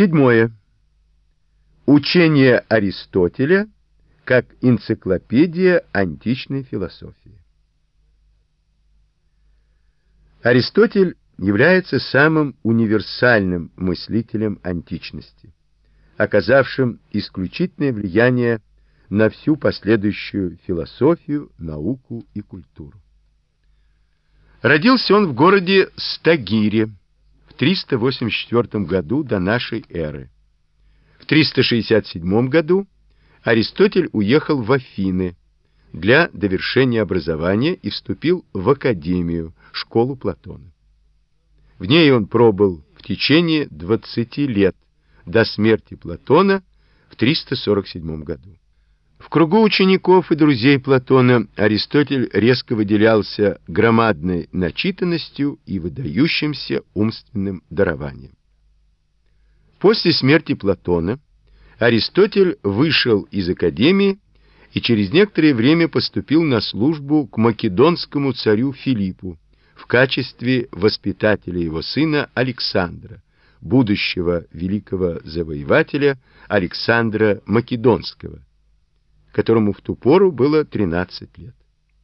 Седьмое. Учение Аристотеля как энциклопедия античной философии. Аристотель является самым универсальным мыслителем античности, оказавшим исключительное влияние на всю последующую философию, науку и культуру. Родился он в городе Стагире в 384 году до нашей эры. В 367 году Аристотель уехал в Афины для довершения образования и вступил в Академию, школу Платона. В ней он пробыл в течение 20 лет, до смерти Платона в 347 году. В кругу учеников и друзей Платона Аристотель резко выделялся громадной начитанностью и выдающимся умственным дарованием. После смерти Платона Аристотель вышел из Академии и через некоторое время поступил на службу к македонскому царю Филиппу в качестве воспитателя его сына Александра, будущего великого завоевателя Александра Македонского, которому в ту пору было 13 лет.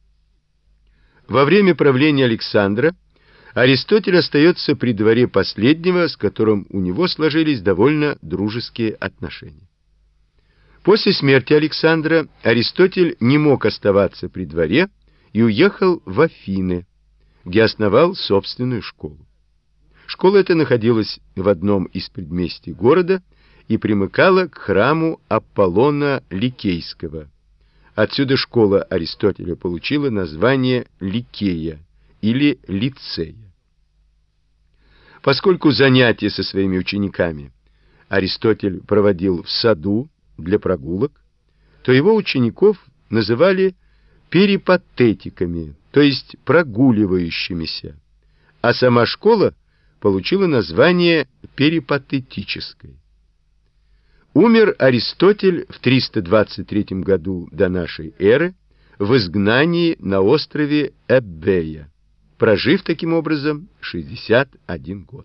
Во время правления Александра Аристотель остается при дворе последнего, с которым у него сложились довольно дружеские отношения. После смерти Александра Аристотель не мог оставаться при дворе и уехал в Афины, где основал собственную школу. Школа эта находилась в одном из предместий города и примыкала к храму Аполлона Ликейского. Отсюда школа Аристотеля получила название Ликея или Лицея. Поскольку занятия со своими учениками Аристотель проводил в саду для прогулок, то его учеников называли перипатетиками, то есть прогуливающимися, а сама школа получила название перипатетической. Умер Аристотель в 323 году до нашей эры в изгнании на острове Эббея, прожив таким образом 61 год.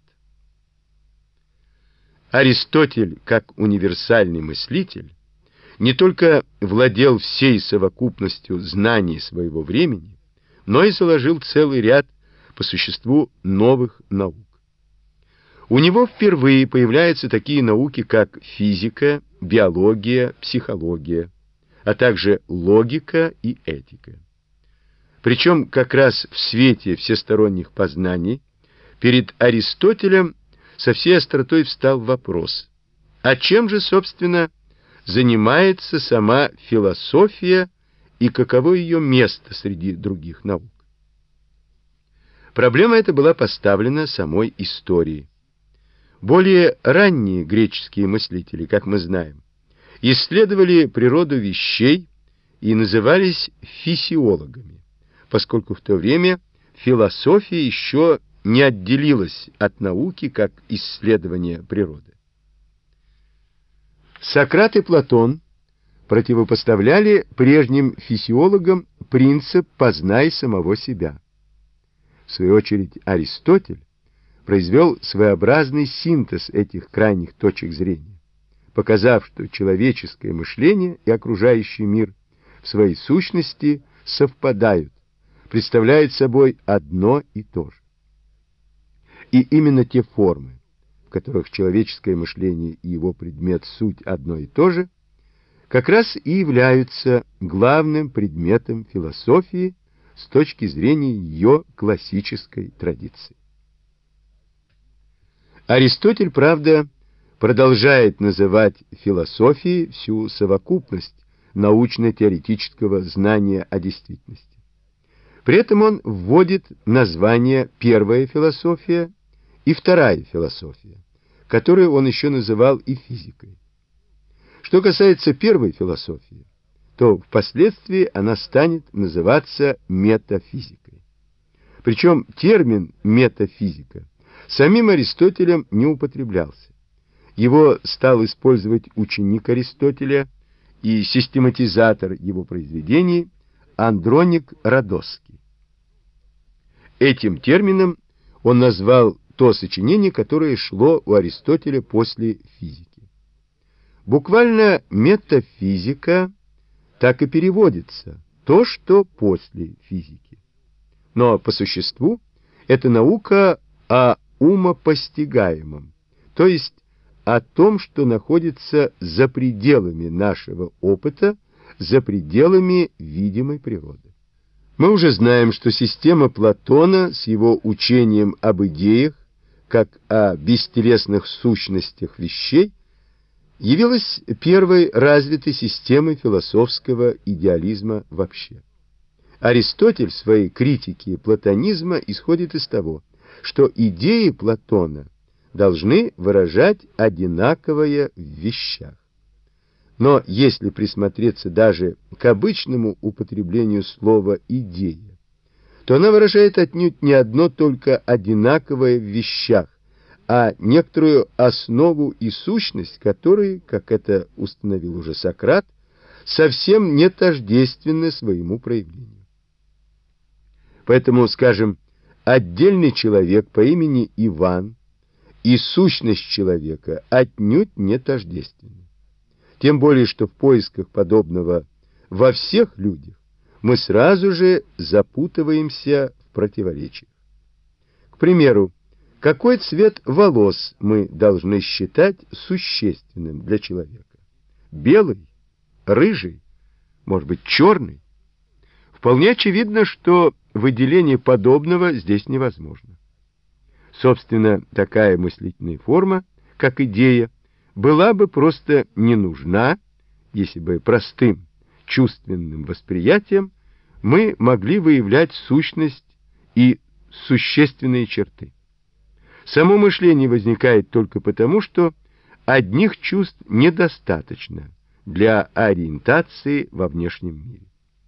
Аристотель, как универсальный мыслитель, не только владел всей совокупностью знаний своего времени, но и заложил целый ряд по существу новых наук. У него впервые появляются такие науки, как физика, биология, психология, а также логика и этика. Причем как раз в свете всесторонних познаний перед Аристотелем со всей остротой встал вопрос: а чем же, собственно, занимается сама философия и каково ее место среди других наук? Проблема эта была поставлена самой историей. Более ранние греческие мыслители, как мы знаем, исследовали природу вещей и назывались физиологами, поскольку в то время философия еще не отделилась от науки как исследование природы. Сократ и Платон противопоставляли прежним физиологам принцип «познай самого себя». В свою очередь Аристотель произвел своеобразный синтез этих крайних точек зрения, показав, что человеческое мышление и окружающий мир в своей сущности совпадают, представляют собой одно и то же. И именно те формы, в которых человеческое мышление и его предмет суть одно и то же, как раз и являются главным предметом философии с точки зрения ее классической традиции. Аристотель, правда, продолжает называть философией всю совокупность научно-теоретического знания о действительности. При этом он вводит названия «первая философия» и «вторая философия», которую он еще называл и физикой. Что касается первой философии, то впоследствии она станет называться метафизикой. Причем термин «метафизика» самим Аристотелем не употреблялся. Его стал использовать ученик Аристотеля и систематизатор его произведений Андроник Родосский. Этим термином он назвал то сочинение, которое шло у Аристотеля после физики. Буквально метафизика так и переводится: то, что после физики. Но по существу это наука о умопостигаемом, то есть о том, что находится за пределами нашего опыта, за пределами видимой природы. Мы уже знаем, что система Платона с его учением об идеях, как о бестелесных сущностях вещей, явилась первой развитой системой философского идеализма вообще. Аристотель в своей критике платонизма исходит из того, что идеи Платона должны выражать одинаковое в вещах. Но если присмотреться даже к обычному употреблению слова «идея», то она выражает отнюдь не одно только одинаковое в вещах, а некоторую основу и сущность, которые, как это установил уже Сократ, совсем не тождественны своему проявлению. Поэтому, скажем, отдельный человек по имени Иван и сущность человека отнюдь не тождественны. Тем более, что в поисках подобного во всех людях мы сразу же запутываемся в противоречиях. К примеру, какой цвет волос мы должны считать существенным для человека? Белый? Рыжий? Может быть, черный? Вполне очевидно, что выделение подобного здесь невозможно. Собственно, такая мыслительная форма, как идея, была бы просто не нужна, если бы простым чувственным восприятием мы могли выявлять сущность и существенные черты. Само мышление возникает только потому, что одних чувств недостаточно для ориентации во внешнем мире.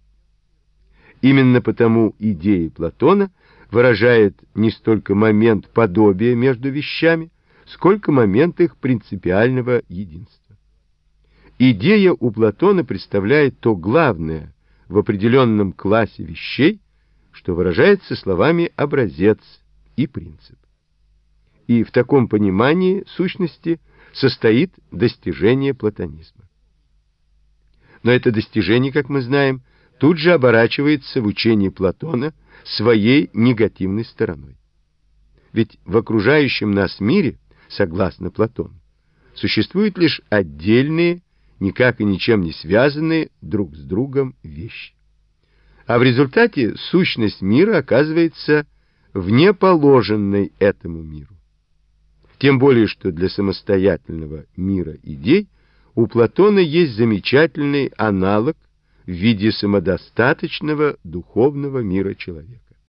Именно потому идеи Платона выражают не столько момент подобия между вещами, сколько момент их принципиального единства. Идея у Платона представляет то главное в определенном классе вещей, что выражается словами образец и принцип. И в таком понимании сущности состоит достижение платонизма. Но это достижение, как мы знаем, тут же оборачивается в учении Платона своей негативной стороной. Ведь в окружающем нас мире, согласно Платону, существуют лишь отдельные, никак и ничем не связанные друг с другом вещи. А в результате сущность мира оказывается вне положенной этому миру. Тем более, что для самостоятельного мира идей у Платона есть замечательный аналог в виде самодостаточного духовного мира человека.